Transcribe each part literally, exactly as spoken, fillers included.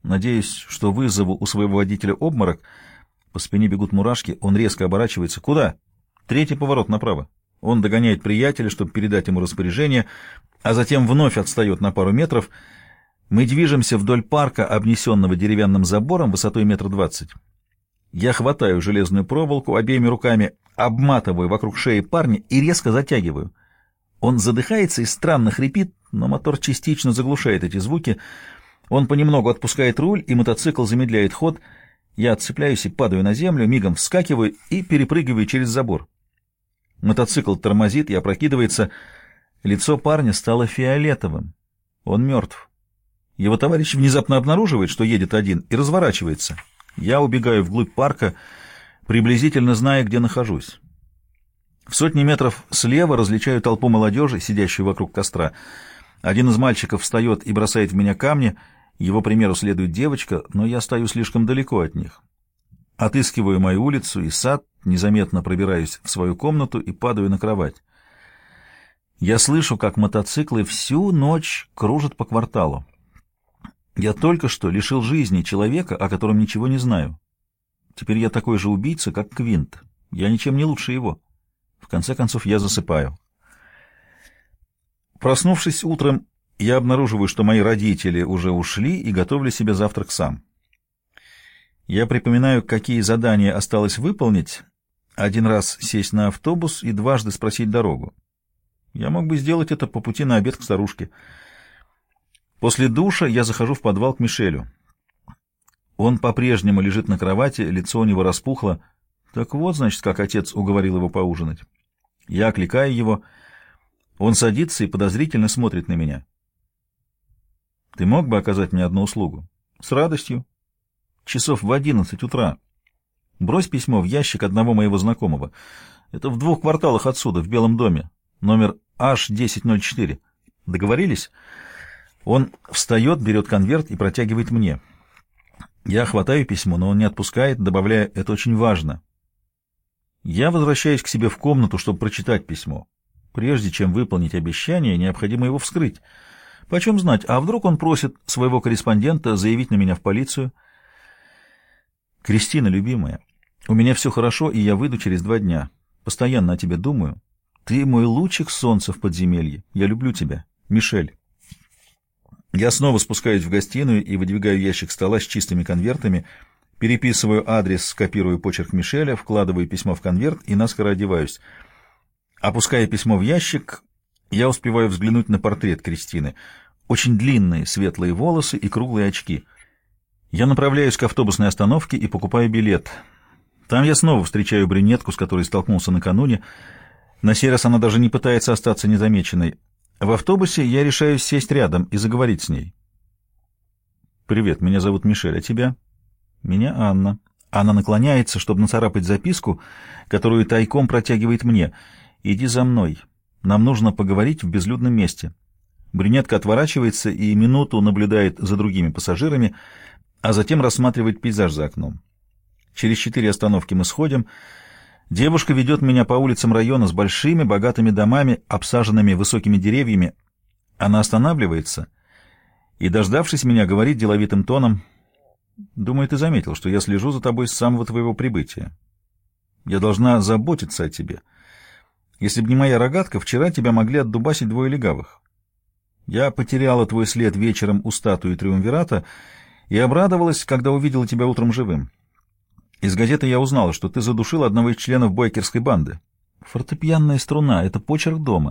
Надеюсь, что вызову у своего водителя обморок. По спине бегут мурашки, он резко оборачивается. Куда? Третий поворот направо. Он догоняет приятеля, чтобы передать ему распоряжение, а затем вновь отстает на пару метров. Мы движемся вдоль парка, обнесенного деревянным забором высотой метр двадцать. Я хватаю железную проволоку обеими руками, обматываю вокруг шеи парня и резко затягиваю. Он задыхается и странно хрипит, но мотор частично заглушает эти звуки. Он понемногу отпускает руль, и мотоцикл замедляет ход. Я отцепляюсь и падаю на землю, мигом вскакиваю и перепрыгиваю через забор. Мотоцикл тормозит и опрокидывается. Лицо парня стало фиолетовым. Он мертв. Его товарищ внезапно обнаруживает, что едет один, и разворачивается. Я убегаю вглубь парка, приблизительно зная, где нахожусь. В сотни метров слева различаю толпу молодежи, сидящую вокруг костра. Один из мальчиков встает и бросает в меня камни. Его примеру следует девочка, но я стою слишком далеко от них. Отыскиваю мою улицу и сад, незаметно пробираюсь в свою комнату и падаю на кровать. Я слышу, как мотоциклы всю ночь кружат по кварталу. Я только что лишил жизни человека, о котором ничего не знаю. Теперь я такой же убийца, как Квинт. Я ничем не лучше его. В конце концов, я засыпаю. Проснувшись утром, я обнаруживаю, что мои родители уже ушли и готовлю себе завтрак сам. Я припоминаю, какие задания осталось выполнить, один раз сесть на автобус и дважды спросить дорогу. Я мог бы сделать это по пути на обед к старушке. После душа я захожу в подвал к Мишелю. Он по-прежнему лежит на кровати, лицо у него распухло. Так вот, значит, как отец уговорил его поужинать. Я окликаю его. Он садится и подозрительно смотрит на меня. Ты мог бы оказать мне одну услугу? С радостью. Часов в одиннадцать утра. Брось письмо в ящик одного моего знакомого. Это в двух кварталах отсюда, в Белом доме. Номер аш десять ноль четыре. Договорились? Он встает, берет конверт и протягивает мне. Я хватаю письмо, но он не отпускает, добавляя: «Это очень важно». Я возвращаюсь к себе в комнату, чтобы прочитать письмо. Прежде чем выполнить обещание, необходимо его вскрыть. Почем знать, а вдруг он просит своего корреспондента заявить на меня в полицию? Кристина, любимая, у меня все хорошо, и я выйду через два дня. Постоянно о тебе думаю. Ты мой лучик солнца в подземелье. Я люблю тебя. Мишель. Я снова спускаюсь в гостиную и выдвигаю ящик стола с чистыми конвертами, переписываю адрес, копирую почерк Мишеля, вкладываю письмо в конверт и наскоро одеваюсь. Опуская письмо в ящик, я успеваю взглянуть на портрет Кристины. Очень длинные светлые волосы и круглые очки. Я направляюсь к автобусной остановке и покупаю билет. Там я снова встречаю брюнетку, с которой столкнулся накануне. На сей раз она даже не пытается остаться незамеченной. В автобусе я решаюсь сесть рядом и заговорить с ней. «Привет, меня зовут Мишель, а тебя?» «Меня Анна». Она наклоняется, чтобы нацарапать записку, которую тайком протягивает мне. «Иди за мной. Нам нужно поговорить в безлюдном месте». Брюнетка отворачивается и минуту наблюдает за другими пассажирами, а затем рассматривает пейзаж за окном. Через четыре остановки мы сходим. Девушка ведет меня по улицам района с большими богатыми домами, обсаженными высокими деревьями. Она останавливается и, дождавшись меня, говорит деловитым тоном: «Думаю, ты заметил, что я слежу за тобой с самого твоего прибытия. Я должна заботиться о тебе. Если бы не моя рогатка, вчера тебя могли отдубасить двое легавых. Я потеряла твой след вечером у статуи Триумвирата и обрадовалась, когда увидела тебя утром живым. Из газеты я узнала, что ты задушил одного из членов бойкерской банды. Фортепианная струна — это почерк дома».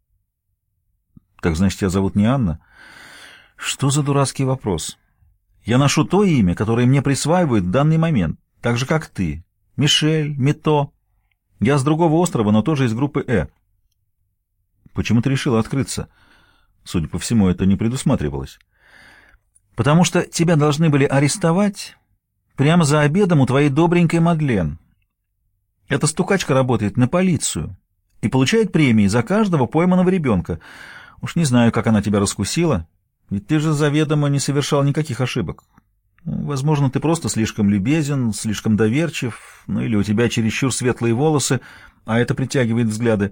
«Так значит, тебя зовут не Анна?» «Что за дурацкий вопрос? Я ношу то имя, которое мне присваивают в данный момент, так же, как ты. Мишель, Мито. Я с другого острова, но тоже из группы «Э». «Почему ты решила открыться?» «Судя по всему, это не предусматривалось». «Потому что тебя должны были арестовать прямо за обедом у твоей добренькой Мадлен. Эта стукачка работает на полицию и получает премии за каждого пойманного ребенка. Уж не знаю, как она тебя раскусила, ведь ты же заведомо не совершал никаких ошибок. Возможно, ты просто слишком любезен, слишком доверчив, ну или у тебя чересчур светлые волосы, а это притягивает взгляды.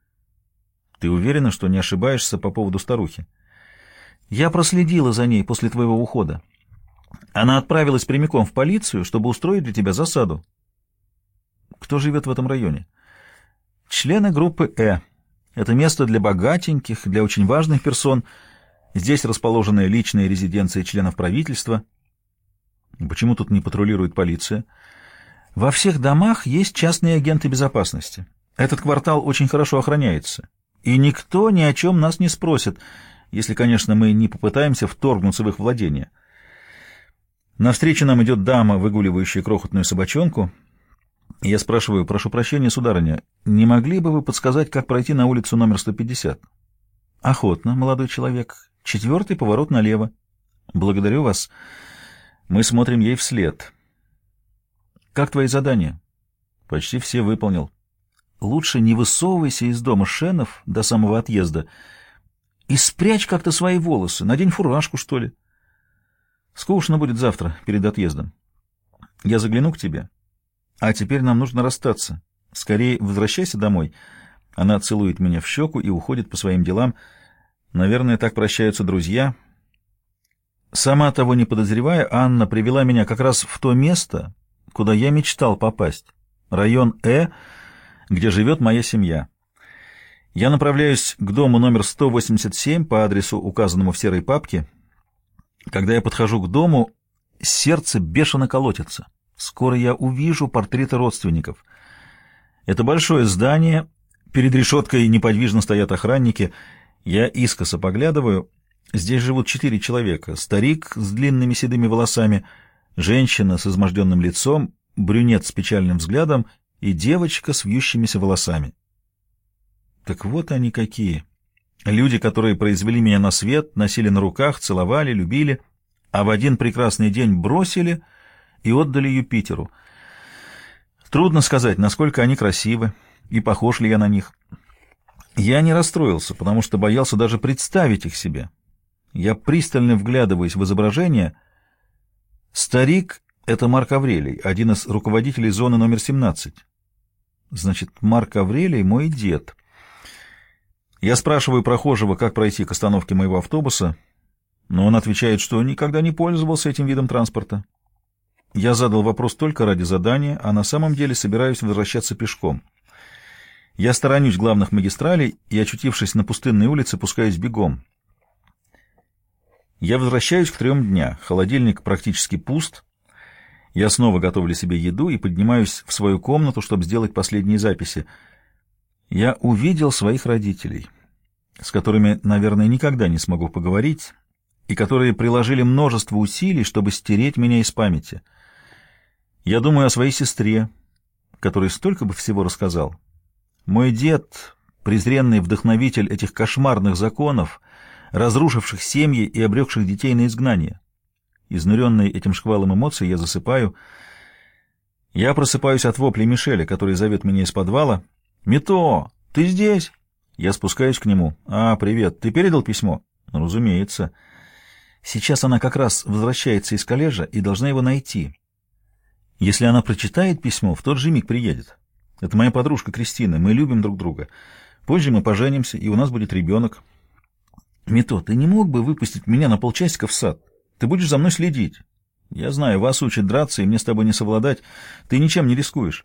Ты уверена, что не ошибаешься по поводу старухи?» «Я проследила за ней после твоего ухода. Она отправилась прямиком в полицию, чтобы устроить для тебя засаду. Кто живет в этом районе? Члены группы «Э». Это место для богатеньких, для очень важных персон. Здесь расположены личные резиденции членов правительства. Почему тут не патрулирует полиция? Во всех домах есть частные агенты безопасности. Этот квартал очень хорошо охраняется. И никто ни о чем нас не спросит, если, конечно, мы не попытаемся вторгнуться в их владение. Навстречу нам идет дама, выгуливающая крохотную собачонку. Я спрашиваю: прошу прощения, сударыня, не могли бы вы подсказать, как пройти на улицу номер сто пятьдесят? Охотно, молодой человек. Четвертый поворот налево. Благодарю вас. Мы смотрим ей вслед. Как твои задания? Почти все выполнил. Лучше не высовывайся из дома Шенов до самого отъезда и спрячь как-то свои волосы, надень фуражку, что ли. Скучно будет завтра, перед отъездом. Я загляну к тебе. А теперь нам нужно расстаться. Скорее возвращайся домой. Она целует меня в щеку и уходит по своим делам. Наверное, так прощаются друзья. Сама того не подозревая, Анна привела меня как раз в то место, куда я мечтал попасть. Район Э, где живет моя семья. Я направляюсь к дому номер сто восемьдесят семь по адресу, указанному в серой папке. Когда я подхожу к дому, сердце бешено колотится. Скоро я увижу портреты родственников. Это большое здание, перед решеткой неподвижно стоят охранники. Я искоса поглядываю. Здесь живут четыре человека. Старик с длинными седыми волосами, женщина с изможденным лицом, брюнет с печальным взглядом и девочка с вьющимися волосами. Так вот они какие. Люди, которые произвели меня на свет, носили на руках, целовали, любили, а в один прекрасный день бросили и отдали Юпитеру. Трудно сказать, насколько они красивы и похож ли я на них. Я не расстроился, потому что боялся даже представить их себе. Я пристально вглядываюсь в изображение. Старик — это Марк Аврелий, один из руководителей зоны номер семнадцать. Значит, Марк Аврелий — мой дед. Я спрашиваю прохожего, как пройти к остановке моего автобуса, но он отвечает, что никогда не пользовался этим видом транспорта. Я задал вопрос только ради задания, а на самом деле собираюсь возвращаться пешком. Я сторонюсь главных магистралей и, очутившись на пустынной улице, пускаюсь бегом. Я возвращаюсь к трем дня. Холодильник практически пуст. Я снова готовлю себе еду и поднимаюсь в свою комнату, чтобы сделать последние записи. Я увидел своих родителей, с которыми, наверное, никогда не смогу поговорить, и которые приложили множество усилий, чтобы стереть меня из памяти. Я думаю о своей сестре, которой столько бы всего рассказал. Мой дед, презренный вдохновитель этих кошмарных законов, разрушивших семьи и обрекших детей на изгнание. Изнуренный этим шквалом эмоций, я засыпаю. Я просыпаюсь от вопля Мишеля, который зовет меня из подвала. «Мито, ты здесь?» Я спускаюсь к нему. «А, привет, ты передал письмо?» «Ну, разумеется». Сейчас она как раз возвращается из колледжа и должна его найти. Если она прочитает письмо, в тот же миг приедет. Это моя подружка Кристина, мы любим друг друга. Позже мы поженимся, и у нас будет ребенок. Мито, ты не мог бы выпустить меня на полчасика в сад? Ты будешь за мной следить. Я знаю, вас учат драться, и мне с тобой не совладать. Ты ничем не рискуешь.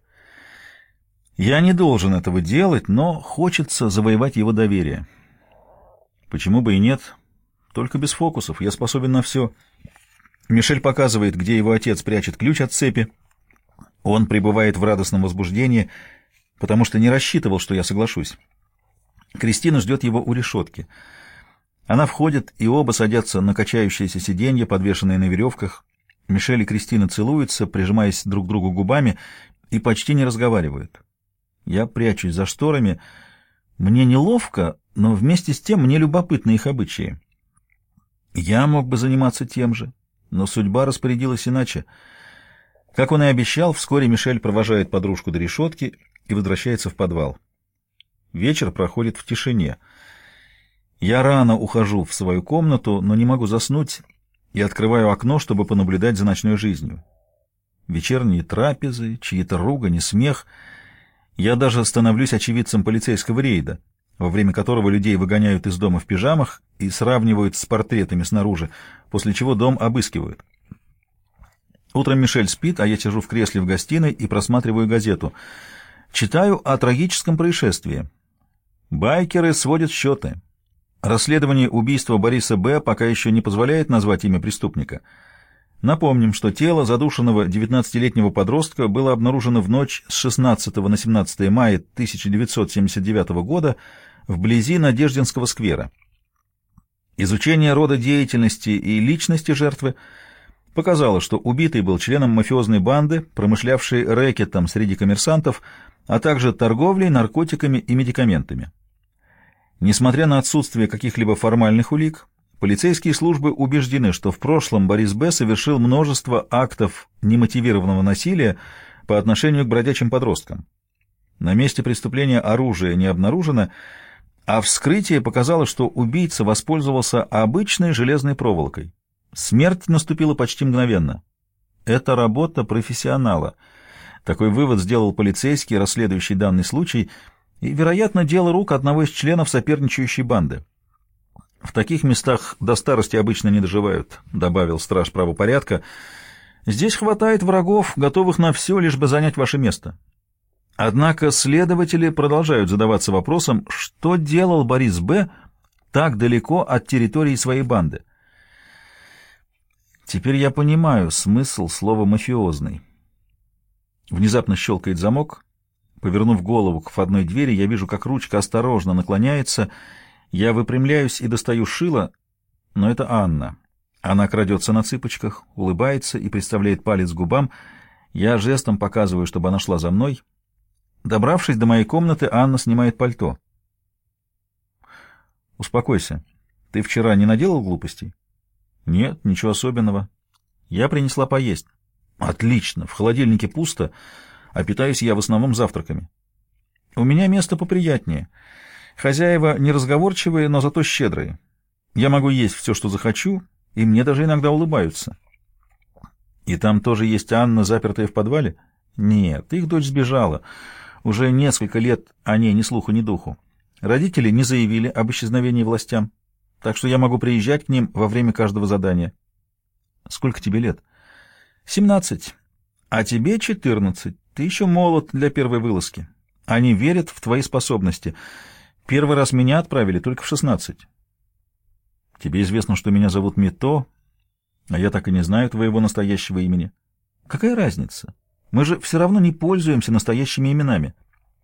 Я не должен этого делать, но хочется завоевать его доверие. Почему бы и нет? Только без фокусов, я способен на все. Мишель показывает, где его отец прячет ключ от цепи. Он пребывает в радостном возбуждении, потому что не рассчитывал, что я соглашусь. Кристина ждет его у решетки. Она входит, и оба садятся на качающееся сиденье, подвешенное на веревках. Мишель и Кристина целуются, прижимаясь друг к другу губами, и почти не разговаривают. Я прячусь за шторами. Мне неловко, но вместе с тем мне любопытны их обычаи. Я мог бы заниматься тем же, но судьба распорядилась иначе. Как он и обещал, вскоре Мишель провожает подружку до решетки и возвращается в подвал. Вечер проходит в тишине. Я рано ухожу в свою комнату, но не могу заснуть, и открываю окно, чтобы понаблюдать за ночной жизнью. Вечерние трапезы, чьи-то ругань и смех. Я даже становлюсь очевидцем полицейского рейда, во время которого людей выгоняют из дома в пижамах и сравнивают с портретами снаружи, после чего дом обыскивают. Утром Мишель спит, а я сижу в кресле в гостиной и просматриваю газету. Читаю о трагическом происшествии. Байкеры сводят счеты. Расследование убийства Бориса Б. пока еще не позволяет назвать имя преступника. Напомним, что тело задушенного девятнадцатилетнего подростка было обнаружено в ночь с шестнадцатого на семнадцатое мая тысяча девятьсот семьдесят девятого года вблизи Надеждинского сквера. Изучение рода деятельности и личности жертвы показало, что убитый был членом мафиозной банды, промышлявшей рэкетом среди коммерсантов, а также торговлей наркотиками и медикаментами. Несмотря на отсутствие каких-либо формальных улик, полицейские службы убеждены, что в прошлом Борис Б. совершил множество актов немотивированного насилия по отношению к бродячим подросткам. На месте преступления оружие не обнаружено, а вскрытие показало, что убийца воспользовался обычной железной проволокой. Смерть наступила почти мгновенно. Это работа профессионала. Такой вывод сделал полицейский, расследующий данный случай, и, вероятно, дело рук одного из членов соперничающей банды. «В таких местах до старости обычно не доживают», — добавил страж правопорядка. «Здесь хватает врагов, готовых на все, лишь бы занять ваше место». Однако следователи продолжают задаваться вопросом, что делал Борис Б. так далеко от территории своей банды. Теперь я понимаю смысл слова «мафиозный». Внезапно щелкает замок. Повернув голову к входной двери, я вижу, как ручка осторожно наклоняется. Я выпрямляюсь и достаю шило, но это Анна. Она крадется на цыпочках, улыбается и приставляет палец к губам. Я жестом показываю, чтобы она шла за мной. Добравшись до моей комнаты, Анна снимает пальто. «Успокойся. Ты вчера не наделал глупостей?» «Нет, ничего особенного. Я принесла поесть». «Отлично. В холодильнике пусто, а питаюсь я в основном завтраками. У меня место поприятнее. Хозяева неразговорчивые, но зато щедрые. Я могу есть все, что захочу, и мне даже иногда улыбаются». «И там тоже есть Анна, запертая в подвале?» «Нет, их дочь сбежала. Уже несколько лет о ней ни слуху, ни духу. Родители не заявили об исчезновении властям, так что я могу приезжать к ним во время каждого задания». «Сколько тебе лет?» «Семнадцать. А тебе четырнадцать. Ты еще молод для первой вылазки. Они верят в твои способности. Первый раз меня отправили только в шестнадцать». «Тебе известно, что меня зовут Мито, а я так и не знаю твоего настоящего имени». «Какая разница? Мы же все равно не пользуемся настоящими именами».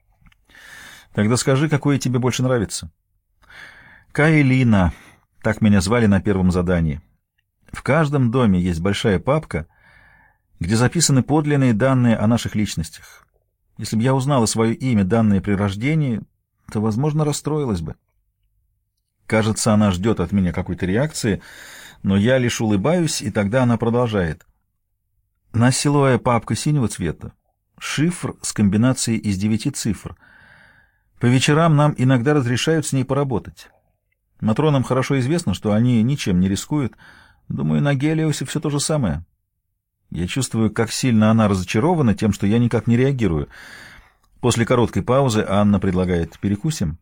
«Тогда скажи, какое тебе больше нравится». «Каэлина», так меня звали на первом задании. В каждом доме есть большая папка, где записаны подлинные данные о наших личностях. Если бы я узнала свое имя, данное при рождении, то, возможно, расстроилась бы». Кажется, она ждет от меня какой-то реакции, но я лишь улыбаюсь, и тогда она продолжает. «На силовая папка синего цвета, шифр с комбинацией из девяти цифр. По вечерам нам иногда разрешают с ней поработать. Матронам хорошо известно, что они ничем не рискуют. Думаю, на Гелиосе все то же самое». Я чувствую, как сильно она разочарована тем, что я никак не реагирую. После короткой паузы Анна предлагает: «Перекусим?»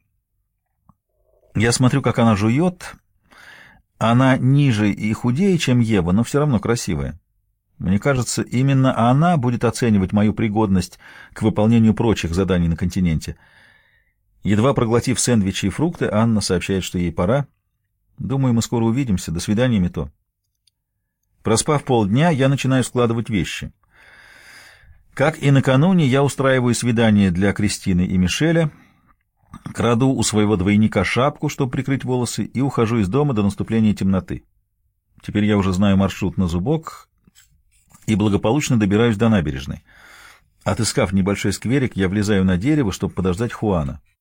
Я смотрю, как она жует. Она ниже и худее, чем Ева, но все равно красивая. Мне кажется, именно она будет оценивать мою пригодность к выполнению прочих заданий на континенте. Едва проглотив сэндвичи и фрукты, Анна сообщает, что ей пора. «Думаю, мы скоро увидимся. До свидания, Мито». Проспав полдня, я начинаю складывать вещи. Как и накануне, я устраиваю свидание для Кристины и Мишеля, краду у своего двойника шапку, чтобы прикрыть волосы, и ухожу из дома до наступления темноты. Теперь я уже знаю маршрут на зубок и благополучно добираюсь до набережной. Отыскав небольшой скверик, я влезаю на дерево, чтобы подождать Хуана.